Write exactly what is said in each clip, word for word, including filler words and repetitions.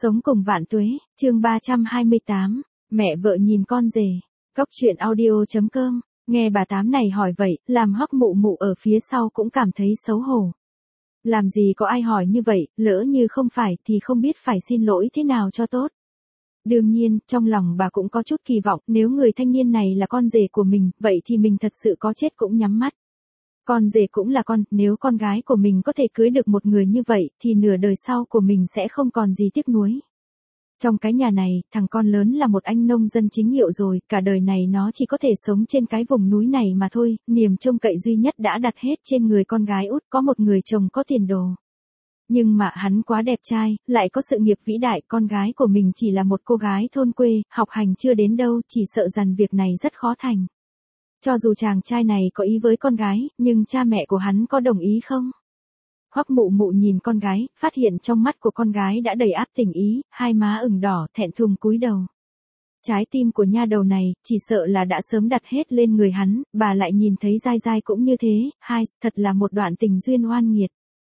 Sống cùng vạn tuế, chương ba trăm hai mươi tám, mẹ vợ nhìn con rể. Cốc truyện audio chấm com, nghe bà Tám này hỏi vậy, làm Hoắc Mụ Mụ ở phía sau cũng cảm thấy xấu hổ. Làm gì có ai hỏi như vậy, lỡ như không phải thì không biết phải xin lỗi thế nào cho tốt. Đương nhiên, trong lòng bà cũng có chút kỳ vọng, nếu người thanh niên này là con rể của mình, vậy thì mình thật sự có chết cũng nhắm mắt. Con rể cũng là con, nếu con gái của mình có thể cưới được một người như vậy, thì nửa đời sau của mình sẽ không còn gì tiếc nuối. Trong cái nhà này, thằng con lớn là một anh nông dân chính hiệu rồi, cả đời này nó chỉ có thể sống trên cái vùng núi này mà thôi, niềm trông cậy duy nhất đã đặt hết trên người con gái út có một người chồng có tiền đồ. Nhưng mà hắn quá đẹp trai, lại có sự nghiệp vĩ đại, con gái của mình chỉ là một cô gái thôn quê, học hành chưa đến đâu, chỉ sợ rằng việc này rất khó thành. Cho dù chàng trai này có ý với con gái, nhưng cha mẹ của hắn có đồng ý không? Hoắc Mụ Mụ nhìn con gái, phát hiện trong mắt của con gái đã đầy áp tình ý, hai má ửng đỏ, thẹn thùng cúi đầu. Trái tim của nha đầu này, chỉ sợ là đã sớm đặt hết lên người hắn, bà lại nhìn thấy dai dai cũng như thế, hai, thật là một đoạn tình duyên oan nghiệt.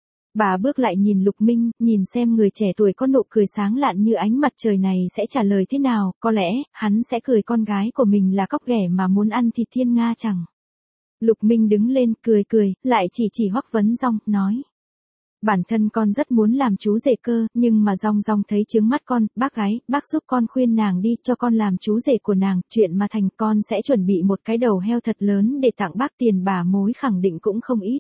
Bà bước lại nhìn Lục Minh, nhìn xem người trẻ tuổi có nụ cười sáng lạn như ánh mặt trời này sẽ trả lời thế nào, có lẽ, hắn sẽ cười con gái của mình là cóc ghẻ mà muốn ăn thịt thiên nga chẳng. Lục Minh đứng lên, cười cười, lại chỉ chỉ Hoắc Vấn Dong, nói. Bản thân con rất muốn làm chú rể cơ, nhưng mà Dong Dong thấy chướng mắt con, bác gái, bác giúp con khuyên nàng đi, cho con làm chú rể của nàng, chuyện mà thành con sẽ chuẩn bị một cái đầu heo thật lớn để tặng bác, tiền bà mối khẳng định cũng không ít.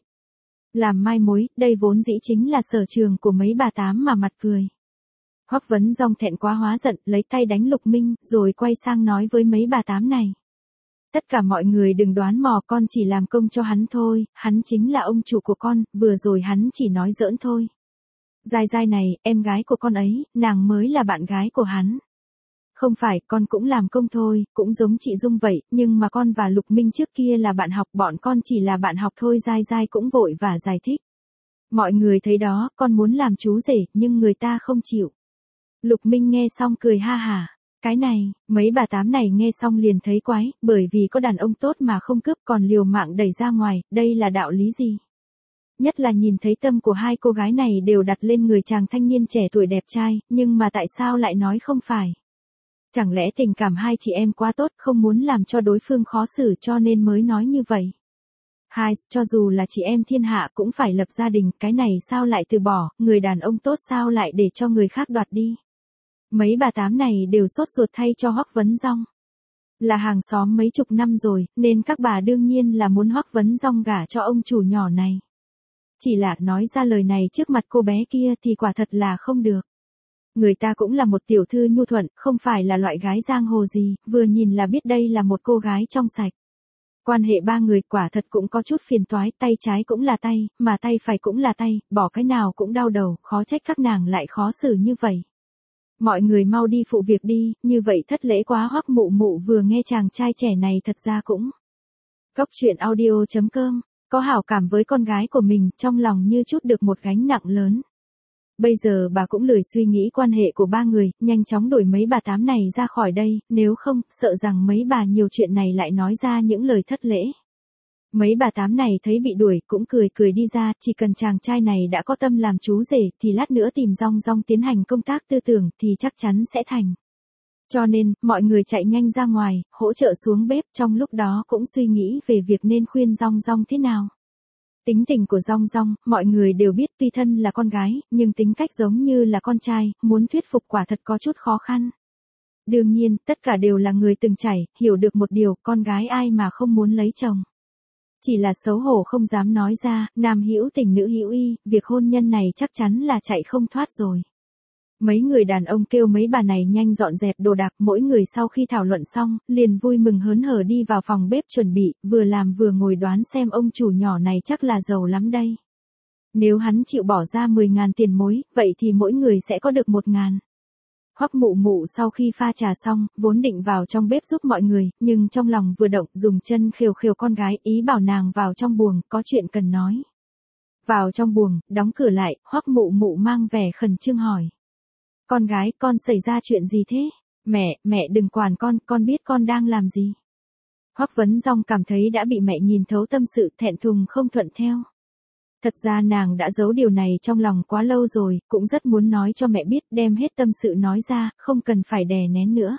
Làm mai mối, đây vốn dĩ chính là sở trường của mấy bà Tám mà mặt cười. Hoắc Vấn Dong thẹn quá hóa giận, lấy tay đánh Lục Minh, rồi quay sang nói với mấy bà Tám này. Tất cả mọi người đừng đoán mò, con chỉ làm công cho hắn thôi, hắn chính là ông chủ của con, vừa rồi hắn chỉ nói giỡn thôi. Dai dai này, em gái của con ấy, nàng mới là bạn gái của hắn. Không phải, con cũng làm công thôi, cũng giống chị Dung vậy, nhưng mà con và Lục Minh trước kia là bạn học, bọn con chỉ là bạn học thôi. Dai dai cũng vội và giải thích. Mọi người thấy đó, con muốn làm chú rể, nhưng người ta không chịu. Lục Minh nghe xong cười ha hả. Cái này, mấy bà Tám này nghe xong liền thấy quái, bởi vì có đàn ông tốt mà không cướp còn liều mạng đẩy ra ngoài, đây là đạo lý gì? Nhất là nhìn thấy tâm của hai cô gái này đều đặt lên người chàng thanh niên trẻ tuổi đẹp trai, nhưng mà tại sao lại nói không phải? Chẳng lẽ tình cảm hai chị em quá tốt, không muốn làm cho đối phương khó xử cho nên mới nói như vậy? Hai, cho dù là chị em thiên hạ cũng phải lập gia đình, cái này sao lại từ bỏ, người đàn ông tốt sao lại để cho người khác đoạt đi? Mấy bà Tám này đều sốt ruột thay cho Hoắc Vấn Dong. Là hàng xóm mấy chục năm rồi, nên các bà đương nhiên là muốn Hoắc Vấn Dong gả cho ông chủ nhỏ này. Chỉ là nói ra lời này trước mặt cô bé kia thì quả thật là không được. Người ta cũng là một tiểu thư nhu thuận, không phải là loại gái giang hồ gì, vừa nhìn là biết đây là một cô gái trong sạch. Quan hệ ba người quả thật cũng có chút phiền toái, tay trái cũng là tay, mà tay phải cũng là tay, bỏ cái nào cũng đau đầu, khó trách các nàng lại khó xử như vậy. Mọi người mau đi phụ việc đi, như vậy thất lễ quá. Hoắc Mụ Mụ vừa nghe chàng trai trẻ này thật ra cũng. Cốc truyện audio chấm com, có hảo cảm với con gái của mình, trong lòng như chút được một gánh nặng lớn. Bây giờ bà cũng lười suy nghĩ quan hệ của ba người, nhanh chóng đuổi mấy bà Tám này ra khỏi đây, nếu không, sợ rằng mấy bà nhiều chuyện này lại nói ra những lời thất lễ. Mấy bà Tám này thấy bị đuổi, cũng cười cười đi ra, chỉ cần chàng trai này đã có tâm làm chú rể, thì lát nữa tìm Dong Dong tiến hành công tác tư tưởng, thì chắc chắn sẽ thành. Cho nên, mọi người chạy nhanh ra ngoài, hỗ trợ xuống bếp, trong lúc đó cũng suy nghĩ về việc nên khuyên Dong Dong thế nào. Tính tình của Dong Dong, mọi người đều biết, tuy thân là con gái, nhưng tính cách giống như là con trai, muốn thuyết phục quả thật có chút khó khăn. Đương nhiên, tất cả đều là người từng trải, hiểu được một điều, con gái ai mà không muốn lấy chồng. Chỉ là xấu hổ không dám nói ra, nam hữu tình nữ hữu y, việc hôn nhân này chắc chắn là chạy không thoát rồi. Mấy người đàn ông kêu mấy bà này nhanh dọn dẹp đồ đạc, mỗi người sau khi thảo luận xong, liền vui mừng hớn hở đi vào phòng bếp chuẩn bị, vừa làm vừa ngồi đoán xem ông chủ nhỏ này chắc là giàu lắm đây. Nếu hắn chịu bỏ ra mười ngàn tiền mối, vậy thì mỗi người sẽ có được một ngàn. Hoắc Mụ Mụ sau khi pha trà xong, vốn định vào trong bếp giúp mọi người, nhưng trong lòng vừa động, dùng chân khều khều con gái, ý bảo nàng vào trong buồng, có chuyện cần nói. Vào trong buồng, đóng cửa lại, Hoắc Mụ Mụ mang vẻ khẩn trương hỏi. Con gái, con xảy ra chuyện gì thế? Mẹ, mẹ đừng quản con, con biết con đang làm gì. Hoắc Vấn Dong cảm thấy đã bị mẹ nhìn thấu tâm sự, thẹn thùng không thuận theo. Thật ra nàng đã giấu điều này trong lòng quá lâu rồi, cũng rất muốn nói cho mẹ biết, đem hết tâm sự nói ra, không cần phải đè nén nữa.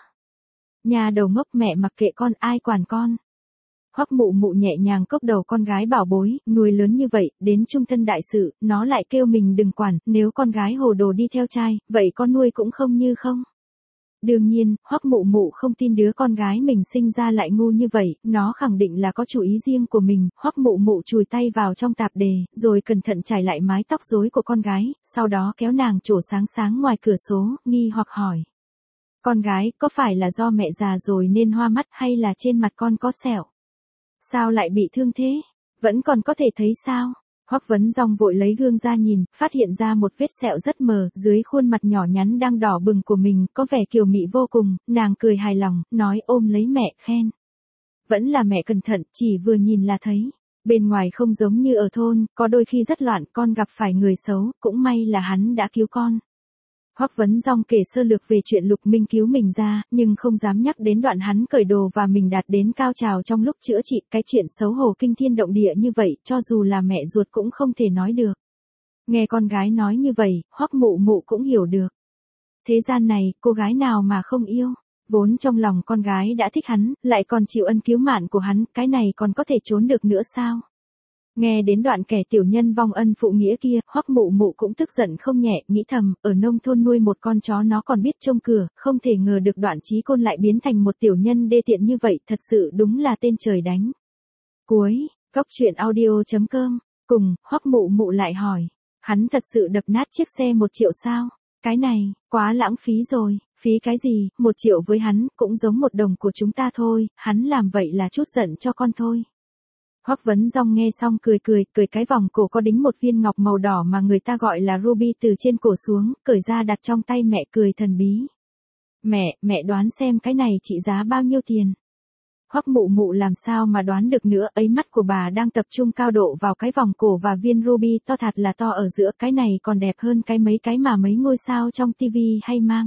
Nhà đầu ngốc, mẹ mặc kệ con, ai quản con. Hoắc Mụ Mụ nhẹ nhàng cốc đầu con gái bảo bối, nuôi lớn như vậy, đến trung thân đại sự, nó lại kêu mình đừng quản, nếu con gái hồ đồ đi theo trai, vậy con nuôi cũng không như không. Đương nhiên, Hoắc Mụ Mụ không tin đứa con gái mình sinh ra lại ngu như vậy, nó khẳng định là có chủ ý riêng của mình. Hoắc Mụ Mụ chùi tay vào trong tạp dề, rồi cẩn thận trải lại mái tóc rối của con gái, sau đó kéo nàng trổ sáng sáng ngoài cửa sổ, nghi hoặc hỏi. Con gái, có phải là do mẹ già rồi nên hoa mắt hay là trên mặt con có sẹo? Sao lại bị thương thế? Vẫn còn có thể thấy sao? Hoắc Vấn Dong vội lấy gương ra nhìn, phát hiện ra một vết sẹo rất mờ, dưới khuôn mặt nhỏ nhắn đang đỏ bừng của mình, có vẻ kiều mị vô cùng, nàng cười hài lòng, nói ôm lấy mẹ, khen. Vẫn là mẹ cẩn thận, chỉ vừa nhìn là thấy. Bên ngoài không giống như ở thôn, có đôi khi rất loạn, con gặp phải người xấu, cũng may là hắn đã cứu con. Hoắc Vấn Dong kể sơ lược về chuyện Lục Minh cứu mình ra, nhưng không dám nhắc đến đoạn hắn cởi đồ và mình đạt đến cao trào trong lúc chữa trị, cái chuyện xấu hổ kinh thiên động địa như vậy, cho dù là mẹ ruột cũng không thể nói được. Nghe con gái nói như vậy, Hoắc Mụ Mụ cũng hiểu được. Thế gian này, cô gái nào mà không yêu, vốn trong lòng con gái đã thích hắn, lại còn chịu ân cứu mạng của hắn, cái này còn có thể trốn được nữa sao? Nghe đến đoạn kẻ tiểu nhân vong ân phụ nghĩa kia, Hoắc Mụ Mụ cũng tức giận không nhẹ, nghĩ thầm, ở nông thôn nuôi một con chó nó còn biết trông cửa, không thể ngờ được Đoạn Chí Côn lại biến thành một tiểu nhân đê tiện như vậy, thật sự đúng là tên trời đánh. Cuối, góc truyện audio chấm com, cùng, Hoắc Mụ Mụ lại hỏi, hắn thật sự đập nát chiếc xe một triệu sao? Cái này, quá lãng phí rồi, phí cái gì, một triệu với hắn, cũng giống một đồng của chúng ta thôi, hắn làm vậy là chút giận cho con thôi. Hoắc Vấn Dong nghe xong cười cười, cười cái vòng cổ có đính một viên ngọc màu đỏ mà người ta gọi là ruby từ trên cổ xuống, cởi ra đặt trong tay mẹ, cười thần bí. Mẹ, mẹ đoán xem cái này trị giá bao nhiêu tiền? Hoắc Mụ Mụ làm sao mà đoán được nữa, ấy mắt của bà đang tập trung cao độ vào cái vòng cổ và viên ruby to thật là to ở giữa, cái này còn đẹp hơn cái mấy cái mà mấy ngôi sao trong tivi hay mang.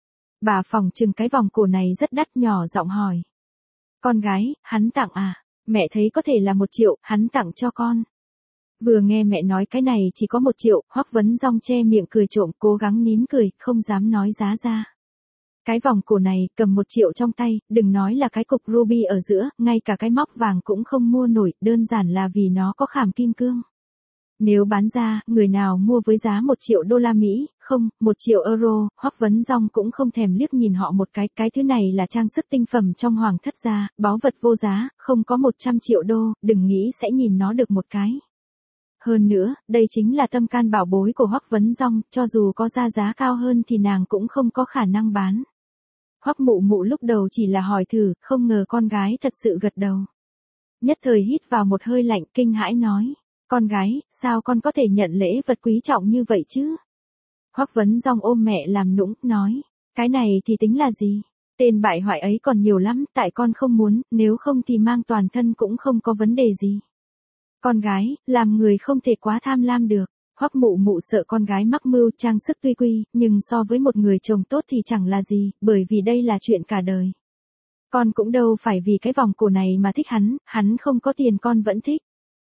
Bà phỏng chừng cái vòng cổ này rất đắt, nhỏ giọng hỏi. Con gái, hắn tặng à? Mẹ thấy có thể là một triệu, hắn tặng cho con. Vừa nghe mẹ nói cái này chỉ có một triệu, Hoắc Vấn Dong che miệng cười trộm, cố gắng nín cười, không dám nói giá ra. Cái vòng cổ này, cầm một triệu trong tay, đừng nói là cái cục ruby ở giữa, ngay cả cái móc vàng cũng không mua nổi, đơn giản là vì nó có khảm kim cương. Nếu bán ra, người nào mua với giá một triệu đô la Mỹ, không, một triệu euro, Hoắc Vấn Dong cũng không thèm liếc nhìn họ một cái, cái thứ này là trang sức tinh phẩm trong hoàng thất gia, báu vật vô giá, không có một trăm triệu đô, đừng nghĩ sẽ nhìn nó được một cái. Hơn nữa, đây chính là tâm can bảo bối của Hoắc Vấn Dong, cho dù có ra giá cao hơn thì nàng cũng không có khả năng bán. Hoắc Mụ Mụ lúc đầu chỉ là hỏi thử, không ngờ con gái thật sự gật đầu. Nhất thời hít vào một hơi lạnh, kinh hãi nói. Con gái, sao con có thể nhận lễ vật quý trọng như vậy chứ? Hoắc Vấn Dong ôm mẹ làm nũng, nói. Cái này thì tính là gì? Tên bại hoại ấy còn nhiều lắm, tại con không muốn, nếu không thì mang toàn thân cũng không có vấn đề gì. Con gái, làm người không thể quá tham lam được. Hoắc Mụ Mụ sợ con gái mắc mưu, trang sức tuy quy, nhưng so với một người chồng tốt thì chẳng là gì, bởi vì đây là chuyện cả đời. Con cũng đâu phải vì cái vòng cổ này mà thích hắn, hắn không có tiền con vẫn thích.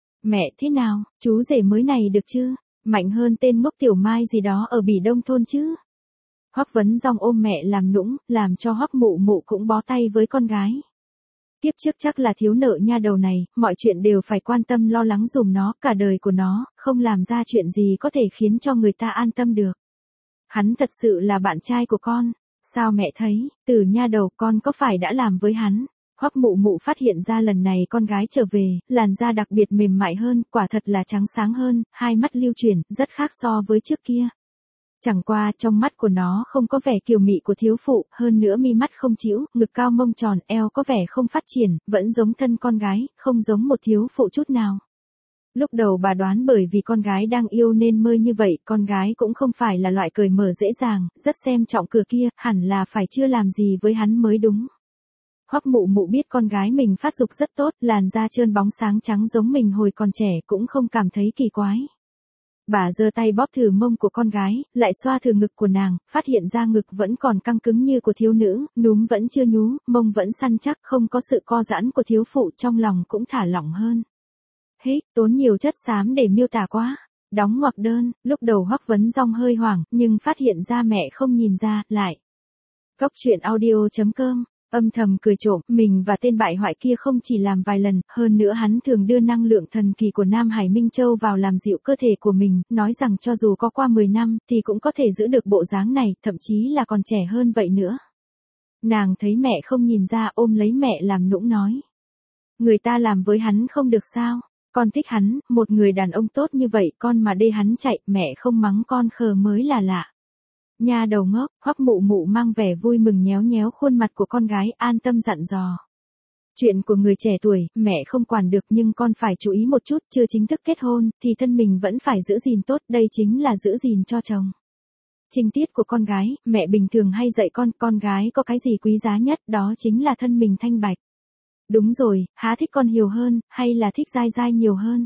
Mẹ thế nào, chú rể mới này được chứ? Mạnh hơn tên ngốc Tiểu Mai gì đó ở Bỉ Đông thôn chứ? Hoắc Vấn Dong ôm mẹ làm nũng, làm cho Hoắc Mụ Mụ cũng bó tay với con gái. Kiếp trước chắc là thiếu nợ nha đầu này, mọi chuyện đều phải quan tâm lo lắng dùm nó, cả đời của nó, không làm ra chuyện gì có thể khiến cho người ta an tâm được. Hắn thật sự là bạn trai của con, sao mẹ thấy, từ nha đầu con có phải đã làm với hắn? Hoắc Mụ Mụ phát hiện ra lần này con gái trở về, làn da đặc biệt mềm mại hơn, quả thật là trắng sáng hơn, hai mắt lưu chuyển, rất khác so với trước kia. Chẳng qua trong mắt của nó không có vẻ kiều mị của thiếu phụ, hơn nữa mi mắt không chĩu, ngực cao mông tròn, eo có vẻ không phát triển, vẫn giống thân con gái, không giống một thiếu phụ chút nào. Lúc đầu bà đoán bởi vì con gái đang yêu nên mơ như vậy, con gái cũng không phải là loại cởi mở dễ dàng, rất xem trọng cửa kia, hẳn là phải chưa làm gì với hắn mới đúng. Hoắc Mụ Mụ biết con gái mình phát dục rất tốt, làn da trơn bóng sáng trắng giống mình hồi còn trẻ cũng không cảm thấy kỳ quái. Bà giơ tay bóp thử mông của con gái, lại xoa thử ngực của nàng, phát hiện ra ngực vẫn còn căng cứng như của thiếu nữ, núm vẫn chưa nhú, mông vẫn săn chắc, không có sự co giãn của thiếu phụ, trong lòng cũng thả lỏng hơn. Hích, tốn nhiều chất xám để miêu tả quá. Đóng ngoặc đơn, lúc đầu Hoắc Vấn Dong hơi hoảng, nhưng phát hiện ra mẹ không nhìn ra, lại. Cóc truyện audio chấm com, âm thầm cười trộm, mình và tên bại hoại kia không chỉ làm vài lần, hơn nữa hắn thường đưa năng lượng thần kỳ của Nam Hải Minh Châu vào làm dịu cơ thể của mình, nói rằng cho dù có qua mười năm, thì cũng có thể giữ được bộ dáng này, thậm chí là còn trẻ hơn vậy nữa. Nàng thấy mẹ không nhìn ra, ôm lấy mẹ làm nũng nói. Người ta làm với hắn không được sao? Con thích hắn, một người đàn ông tốt như vậy, con mà đê hắn chạy, mẹ không mắng con khờ mới là lạ. Nha đầu ngốc, Hoắc Mụ Mụ mang vẻ vui mừng nhéo nhéo khuôn mặt của con gái, an tâm dặn dò. Chuyện của người trẻ tuổi, mẹ không quản được nhưng con phải chú ý một chút, chưa chính thức kết hôn, thì thân mình vẫn phải giữ gìn tốt, đây chính là giữ gìn cho chồng. Trinh tiết của con gái, mẹ bình thường hay dạy con, con gái có cái gì quý giá nhất, đó chính là thân mình thanh bạch. Đúng rồi, há thích con hiểu hơn, hay là thích dai dai nhiều hơn?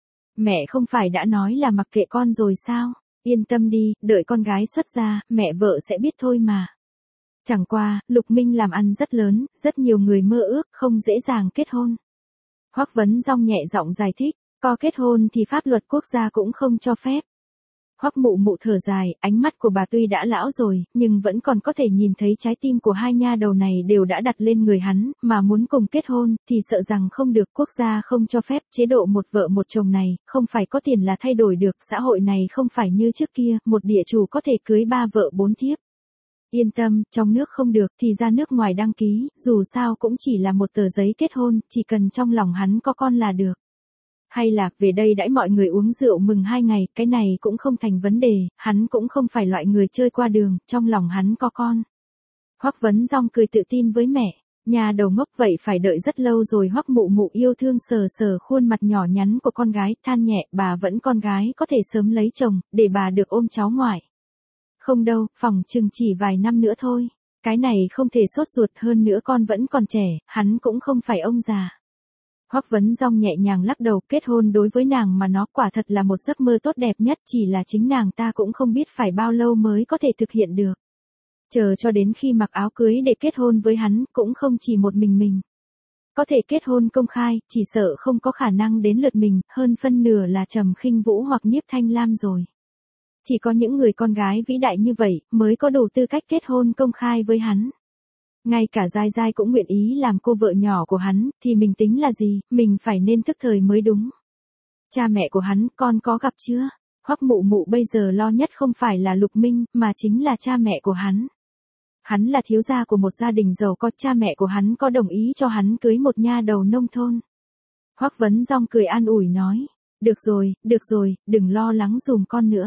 Mẹ không phải đã nói là mặc kệ con rồi sao? Yên tâm đi, đợi con gái xuất gia, mẹ vợ sẽ biết thôi mà. Chẳng qua, Lục Minh làm ăn rất lớn, rất nhiều người mơ ước, không dễ dàng kết hôn. Hoắc Vấn Dong nhẹ giọng giải thích, có kết hôn thì pháp luật quốc gia cũng không cho phép. Hoắc Mụ Mụ thở dài, ánh mắt của bà tuy đã lão rồi, nhưng vẫn còn có thể nhìn thấy trái tim của hai nha đầu này đều đã đặt lên người hắn, mà muốn cùng kết hôn, thì sợ rằng không được, quốc gia không cho phép, chế độ một vợ một chồng này, không phải có tiền là thay đổi được, xã hội này không phải như trước kia, một địa chủ có thể cưới ba vợ bốn thiếp. Yên tâm, trong nước không được, thì ra nước ngoài đăng ký, dù sao cũng chỉ là một tờ giấy kết hôn, chỉ cần trong lòng hắn có con là được. Hay là, về đây đãi mọi người uống rượu mừng hai ngày, cái này cũng không thành vấn đề, hắn cũng không phải loại người chơi qua đường, trong lòng hắn có con. Hoắc Vấn Dong cười tự tin với mẹ, nhà đầu ngốc vậy phải đợi rất lâu rồi. Hoắc Mụ Mụ yêu thương sờ sờ khuôn mặt nhỏ nhắn của con gái, than nhẹ, bà vẫn con gái có thể sớm lấy chồng, để bà được ôm cháu ngoại. Không đâu, phòng chừng chỉ vài năm nữa thôi, cái này không thể sốt ruột, hơn nữa con vẫn còn trẻ, hắn cũng không phải ông già. Hoắc Vấn Dong nhẹ nhàng lắc đầu, kết hôn đối với nàng mà nó quả thật là một giấc mơ tốt đẹp nhất, chỉ là chính nàng ta cũng không biết phải bao lâu mới có thể thực hiện được. Chờ cho đến khi mặc áo cưới để kết hôn với hắn, cũng không chỉ một mình mình. Có thể kết hôn công khai, chỉ sợ không có khả năng đến lượt mình, hơn phân nửa là Trầm Khinh Vũ hoặc Nhiếp Thanh Lam rồi. Chỉ có những người con gái vĩ đại như vậy, mới có đủ tư cách kết hôn công khai với hắn. Ngay cả Giai Giai cũng nguyện ý làm cô vợ nhỏ của hắn, thì mình tính là gì, mình phải nên thức thời mới đúng. Cha mẹ của hắn, con có gặp chưa? Hoắc Mụ Mụ bây giờ lo nhất không phải là Lục Minh, mà chính là cha mẹ của hắn. Hắn là thiếu gia của một gia đình giàu có, cha mẹ của hắn có đồng ý cho hắn cưới một nha đầu nông thôn. Hoắc Vấn Dong cười an ủi nói, được rồi, được rồi, đừng lo lắng dùm con nữa.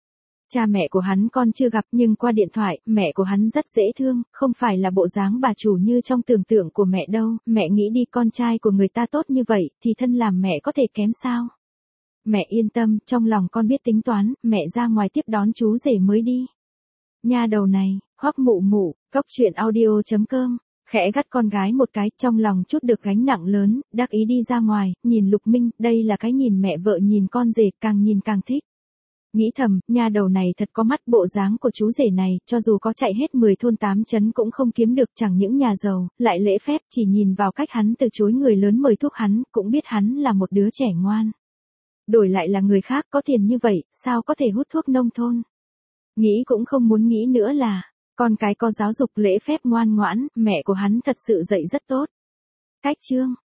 Cha mẹ của hắn con chưa gặp, nhưng qua điện thoại, mẹ của hắn rất dễ thương, không phải là bộ dáng bà chủ như trong tưởng tượng của mẹ đâu, mẹ nghĩ đi, con trai của người ta tốt như vậy, thì thân làm mẹ có thể kém sao? Mẹ yên tâm, trong lòng con biết tính toán, mẹ ra ngoài tiếp đón chú rể mới đi. Nha đầu này, Hoắc Mụ Mụ, cóc truyện audio chấm com, khẽ gắt con gái một cái, trong lòng chút được gánh nặng lớn, đắc ý đi ra ngoài, nhìn Lục Minh, đây là cái nhìn mẹ vợ nhìn con rể, càng nhìn càng thích. Nghĩ thầm, nha đầu này thật có mắt, bộ dáng của chú rể này, cho dù có chạy hết mười thôn tám trấn cũng không kiếm được, chẳng những nhà giàu, lại lễ phép, chỉ nhìn vào cách hắn từ chối người lớn mời thuốc hắn, cũng biết hắn là một đứa trẻ ngoan. Đổi lại là người khác có tiền như vậy, sao có thể hút thuốc nông thôn? Nghĩ cũng không muốn nghĩ nữa là, con cái có giáo dục lễ phép ngoan ngoãn, mẹ của hắn thật sự dạy rất tốt. Cách chương